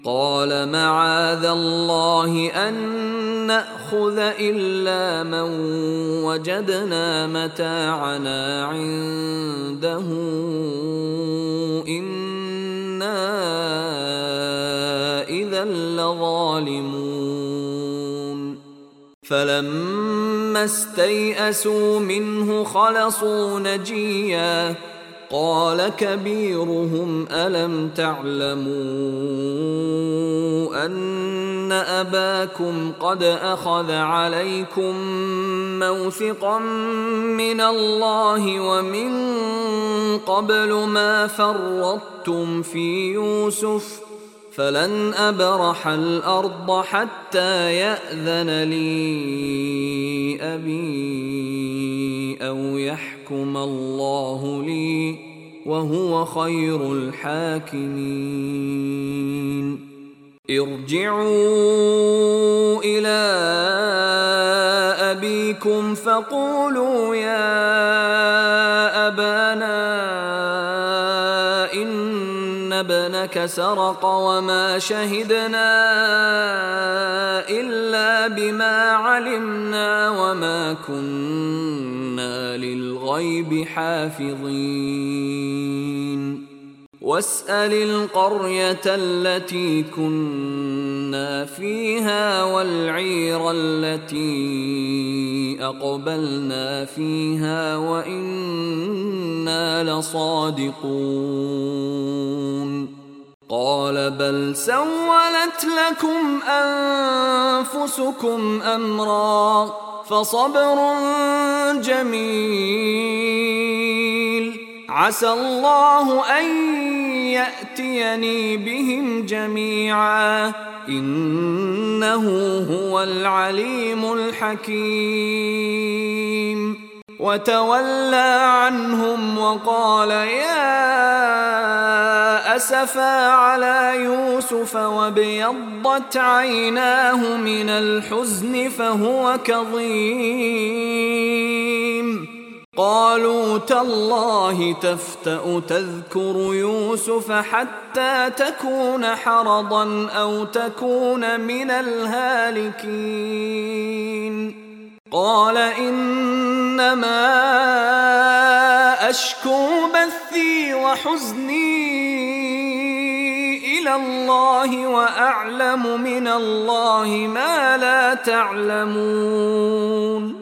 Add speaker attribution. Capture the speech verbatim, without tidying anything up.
Speaker 1: قال معاذ الله أن نأخذ إلا من وجدنا متاعنا عنده إنا إذا لظالمون فلما استيئسوا منه خلصوا نجيا قال كبيرهم ألم تعلموا أن أباكم قد أخذ عليكم موثقا من الله ومن قبل ما فرطتم في يوسف فلن أبرح الأرض حتى يأذن لي أبي أو يحكم الله لي وهو خير الحاكمين ارجعوا إلى أبيكم فقولوا يا أبانا إن ابنك سرق وما شهدنا إلا بما علمنا وما كنا للغيب حافظين واسأل القرية التي كنا فيها والعير التي أقبلنا فيها وإنا لصادقون قال بل سولت لكم أنفسكم أمرا فصبر جميل عسى الله أن يأتيني بهم جميعا إنه هو العليم الحكيم وتولى عنهم وقال يا أسفا على يوسف وابيضت عيناه من الحزن فهو كظيم قالوا تالله تفتأ تذكر يوسف حتى تكون حرضا أو تكون من الهالكين قال إنما أشكو بثي وحزني إلى الله وأعلم من الله ما لا تعلمون